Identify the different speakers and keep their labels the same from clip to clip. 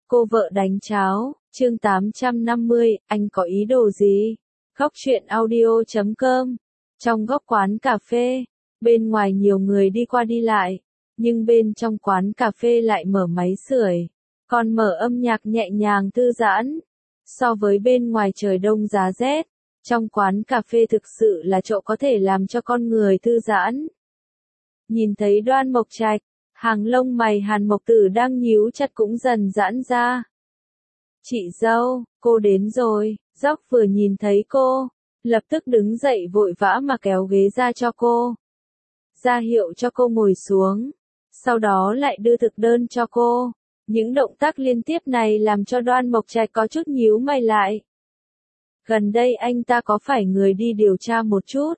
Speaker 1: Cô vợ đánh cháo, chương 850, anh có ý đồ gì? Góc truyện audio.com. Trong góc quán cà phê, bên ngoài nhiều người đi qua đi lại, nhưng bên trong quán cà phê lại mở máy sưởi, còn mở âm nhạc nhẹ nhàng thư giãn. So với bên ngoài trời đông giá rét, trong quán cà phê thực sự là chỗ có thể làm cho con người thư giãn. Nhìn thấy Đoan Mộc Trạch, hàng lông mày Hàn Mộc Tử đang nhíu chặt cũng dần giãn ra. Chị dâu, cô đến rồi. Dóc vừa nhìn thấy cô, lập tức đứng dậy vội vã mà kéo ghế ra cho cô, ra hiệu cho cô ngồi xuống, sau đó lại đưa thực đơn cho cô. Những động tác liên tiếp này làm cho Đoan Mộc Trạch có chút nhíu mày lại. Gần đây anh ta có phải người đi điều tra một chút,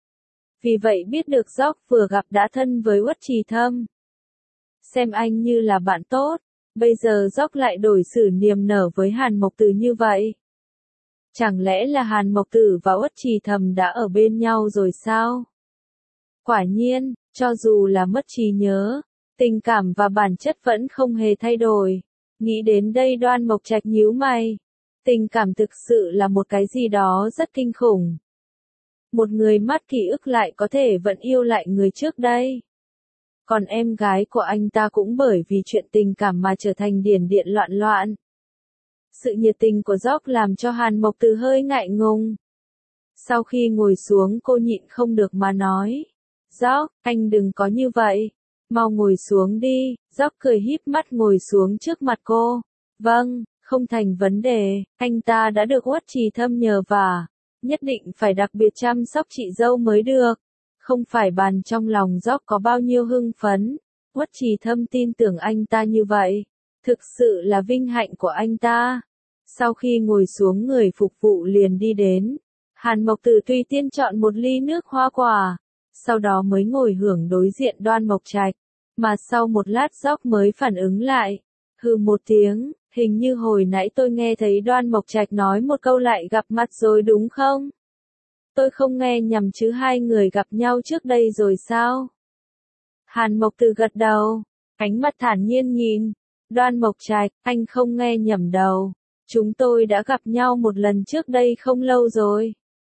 Speaker 1: vì vậy biết được Dóc vừa gặp đã thân với Uất Trì Thâm, xem anh như là bạn tốt. Bây giờ Dóc lại đổi xử niềm nở với Hàn Mộc Tử như vậy. Chẳng lẽ là Hàn Mộc Tử và Uất Trì Thâm đã ở bên nhau rồi sao? Quả nhiên, cho dù là mất trí nhớ, tình cảm và bản chất vẫn không hề thay đổi. Nghĩ đến đây Đoan Mộc Trạch nhíu mày. Tình cảm thực sự là một cái gì đó rất kinh khủng. Một người mất ký ức lại có thể vẫn yêu lại người trước đây. Còn em gái của anh ta cũng bởi vì chuyện tình cảm mà trở thành điển điện loạn loạn. Sự nhiệt tình của Dóc làm cho Hàn Mộc Tử hơi ngại ngùng. Sau khi ngồi xuống cô nhịn không được mà nói. Dóc, anh đừng có như vậy. Mau ngồi xuống đi. Dóc cười híp mắt ngồi xuống trước mặt cô. Vâng, không thành vấn đề. Anh ta đã được Uất Trì Thâm nhờ vả. Nhất định phải đặc biệt chăm sóc chị dâu mới được. Không phải bàn trong lòng Dóc có bao nhiêu hưng phấn. Uất Trì Thâm tin tưởng anh ta như vậy. Thực sự là vinh hạnh của anh ta. Sau khi ngồi xuống người phục vụ liền đi đến. Hàn Mộc Tử tùy tiên chọn một ly nước hoa quả. Sau đó mới ngồi hưởng đối diện Đoan Mộc Trạch. Mà sau một lát Dóc mới phản ứng lại. Hừ một tiếng, hình như hồi nãy tôi nghe thấy Đoan Mộc Trạch nói một câu lại gặp mặt rồi đúng không? Tôi không nghe nhầm chứ, hai người gặp nhau trước đây rồi sao? Hàn Mộc Tử gật đầu, ánh mắt thản nhiên nhìn. Đoan Mộc Trạch, anh không nghe nhầm đâu. Chúng tôi đã gặp nhau một lần trước đây không lâu rồi.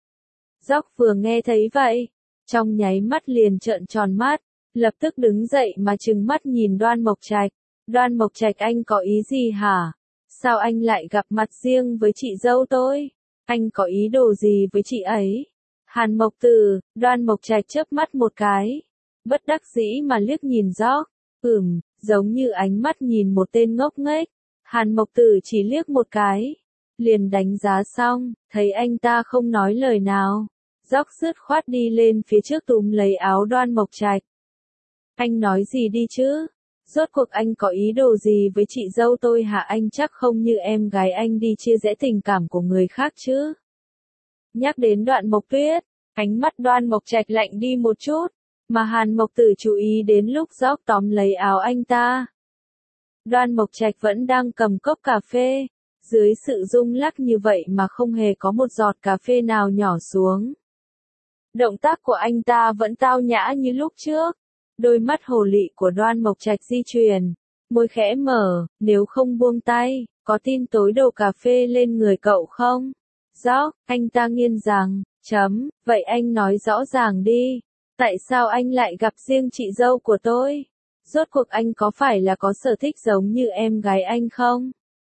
Speaker 1: Dóc vừa nghe thấy vậy, trong nháy mắt liền trợn tròn mắt, lập tức đứng dậy mà trừng mắt nhìn Đoan Mộc Trạch. Đoan Mộc Trạch, anh có ý gì hả? Sao anh lại gặp mặt riêng với chị dâu tôi? Anh có ý đồ gì với chị ấy? Hàn Mộc Tử, Đoan Mộc Trạch chớp mắt một cái, bất đắc dĩ mà liếc nhìn Dóc. Giống như ánh mắt nhìn một tên ngốc nghếch. Hàn Mộc Tử chỉ liếc một cái, liền đánh giá xong, thấy anh ta không nói lời nào. Dóc dứt khoát đi lên phía trước túm lấy áo Đoan Mộc Trạch. Anh nói gì đi chứ? Rốt cuộc anh có ý đồ gì với chị dâu tôi hả? Anh chắc không như em gái anh đi chia rẽ tình cảm của người khác chứ? Nhắc đến Đoạn Mộc Tuyết, ánh mắt Đoan Mộc Trạch lạnh đi một chút, mà Hàn Mộc Tử chú ý đến lúc Dóc tóm lấy áo anh ta. Đoan Mộc Trạch vẫn đang cầm cốc cà phê, dưới sự rung lắc như vậy mà không hề có một giọt cà phê nào nhỏ xuống. Động tác của anh ta vẫn tao nhã như lúc trước. Đôi mắt hồ lị của Đoan Mộc Trạch di chuyển, môi khẽ mở, nếu không buông tay, có tin tối đổ cà phê lên người cậu không? Dóc, anh ta nghiến rằng, vậy anh nói rõ ràng đi, tại sao anh lại gặp riêng chị dâu của tôi? Rốt cuộc anh có phải là có sở thích giống như em gái anh không?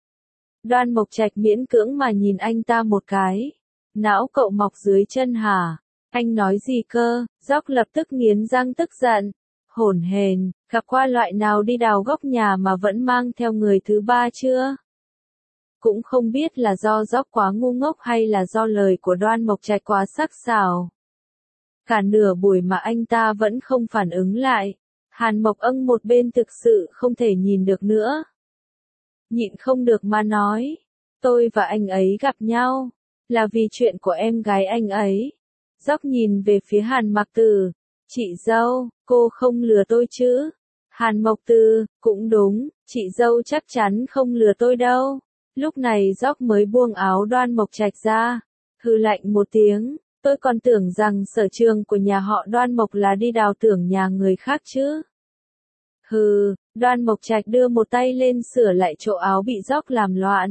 Speaker 1: Đoan Mộc Trạch miễn cưỡng mà nhìn anh ta một cái. Não cậu mọc dưới chân hả? Anh nói gì cơ? Dóc lập tức nghiến răng tức giận. Hổn hển, gặp qua loại nào đi đào góc nhà mà vẫn mang theo người thứ ba chưa? Cũng không biết là do Dóc quá ngu ngốc hay là do lời của Đoan Mộc Trạch quá sắc sảo. Cả nửa buổi mà anh ta vẫn không phản ứng lại. Hàn Mộc Ân một bên thực sự không thể nhìn được nữa. Nhịn không được mà nói. Tôi và anh ấy gặp nhau, là vì chuyện của em gái anh ấy. Dóc nhìn về phía Hàn Mộc Tử. Chị dâu, cô không lừa tôi chứ? Hàn Mộc Tử, cũng đúng, chị dâu chắc chắn không lừa tôi đâu. Lúc này Dóc mới buông áo Đoan Mộc Trạch ra. Hừ lạnh một tiếng, tôi còn tưởng rằng sở trường của nhà họ Đoan Mộc là đi đào tưởng nhà người khác chứ. Hừ, Đoan Mộc Trạch đưa một tay lên sửa lại chỗ áo bị Dóc làm loạn.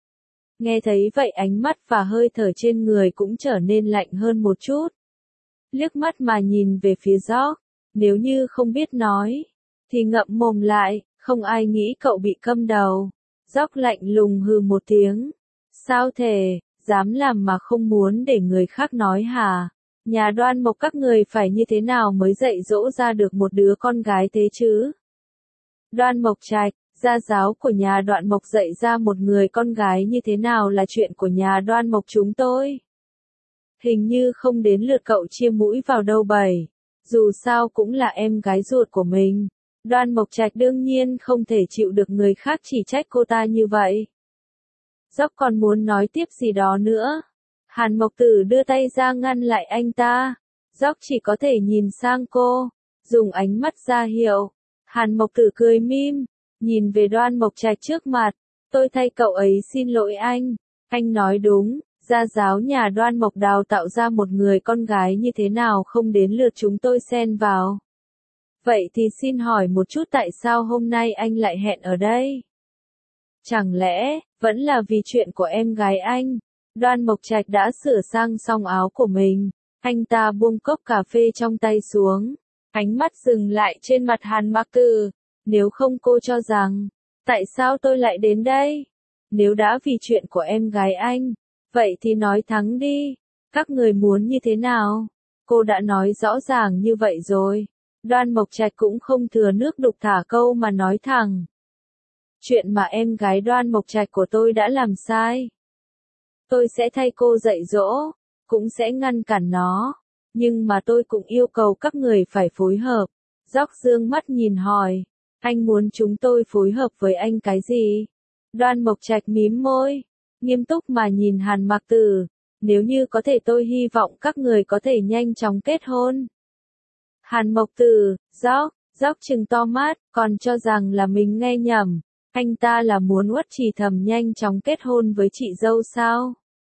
Speaker 1: Nghe thấy vậy ánh mắt và hơi thở trên người cũng trở nên lạnh hơn một chút. Liếc mắt mà nhìn về phía Dóc, nếu như không biết nói, thì ngậm mồm lại, không ai nghĩ cậu bị câm đầu. Dóc lạnh lùng hừ một tiếng. Sao thể, dám làm mà không muốn để người khác nói hả? Nhà Đoan Mộc các người phải như thế nào mới dạy dỗ ra được một đứa con gái thế chứ? Đoan Mộc Trạch, gia giáo của nhà Đoan Mộc dạy ra một người con gái như thế nào là chuyện của nhà Đoan Mộc chúng tôi. Hình như không đến lượt cậu chia mũi vào đâu bầy. Dù sao cũng là em gái ruột của mình. Đoan Mộc Trạch đương nhiên không thể chịu được người khác chỉ trách cô ta như vậy. Dóc còn muốn nói tiếp gì đó nữa. Hàn Mộc Tử đưa tay ra ngăn lại anh ta. Dóc chỉ có thể nhìn sang cô, dùng ánh mắt ra hiệu. Hàn Mộc Tử cười mỉm, nhìn về Đoan Mộc Trạch trước mặt. Tôi thay cậu ấy xin lỗi anh. Anh nói đúng, gia giáo nhà Đoan Mộc đào tạo ra một người con gái như thế nào không đến lượt chúng tôi xen vào. Vậy thì xin hỏi một chút tại sao hôm nay anh lại hẹn ở đây? Chẳng lẽ, vẫn là vì chuyện của em gái anh? Đoan Mộc Trạch đã sửa sang xong áo của mình. Anh ta buông cốc cà phê trong tay xuống. Ánh mắt dừng lại trên mặt Hàn Mặc Tử. Nếu không cô cho rằng, tại sao tôi lại đến đây? Nếu đã vì chuyện của em gái anh, vậy thì nói thẳng đi. Các người muốn như thế nào? Cô đã nói rõ ràng như vậy rồi. Đoan Mộc Trạch cũng không thừa nước đục thả câu mà nói thẳng. Chuyện mà em gái Đoan Mộc Trạch của tôi đã làm sai. Tôi sẽ thay cô dạy dỗ, cũng sẽ ngăn cản nó. Nhưng mà tôi cũng yêu cầu các người phải phối hợp. Dóc dương mắt nhìn hỏi. Anh muốn chúng tôi phối hợp với anh cái gì? Đoan Mộc Trạch mím môi, nghiêm túc mà nhìn Hàn Mặc Tử. Nếu như có thể tôi hy vọng các người có thể nhanh chóng kết hôn. Hàn Mộc Tử, Dóc trừng to mắt, còn cho rằng là mình nghe nhầm. Anh ta là muốn Uất Trì Thầm nhanh chóng kết hôn với chị dâu sao?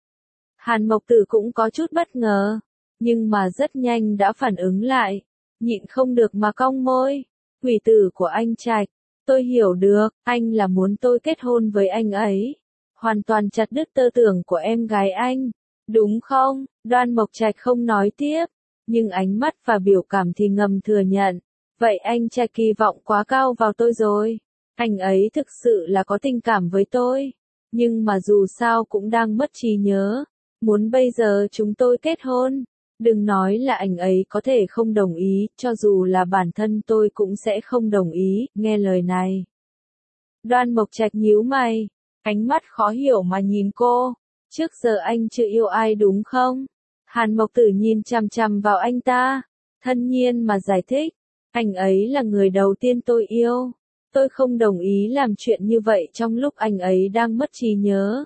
Speaker 1: Hàn Mộc Tử cũng có chút bất ngờ, nhưng mà rất nhanh đã phản ứng lại, nhịn không được mà cong môi. Quỷ tử của anh Trạch, tôi hiểu được, anh là muốn tôi kết hôn với anh ấy. Hoàn toàn chặt đứt tơ tưởng của em gái anh, đúng không? Đoan Mộc Trạch không nói tiếp, nhưng ánh mắt và biểu cảm thì ngầm thừa nhận. Vậy anh Trạch kỳ vọng quá cao vào tôi rồi. Anh ấy thực sự là có tình cảm với tôi, nhưng mà dù sao cũng đang mất trí nhớ. Muốn bây giờ chúng tôi kết hôn, đừng nói là anh ấy có thể không đồng ý, cho dù là bản thân tôi cũng sẽ không đồng ý, nghe lời này. Đoan Mộc Trạch nhíu mày, ánh mắt khó hiểu mà nhìn cô. Trước giờ anh chưa yêu ai đúng không? Hàn Mộc Tử nhìn chằm chằm vào anh ta, thân nhiên mà giải thích. Anh ấy là người đầu tiên tôi yêu. Tôi không đồng ý làm chuyện như vậy trong lúc anh ấy đang mất trí nhớ.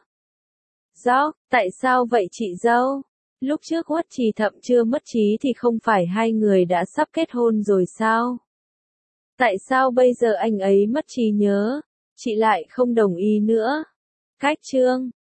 Speaker 1: Dóc, tại sao vậy chị dâu? Lúc trước Uất Trì Thậm chưa mất trí thì không phải hai người đã sắp kết hôn rồi sao? Tại sao bây giờ anh ấy mất trí nhớ, chị lại không đồng ý nữa? Cách chương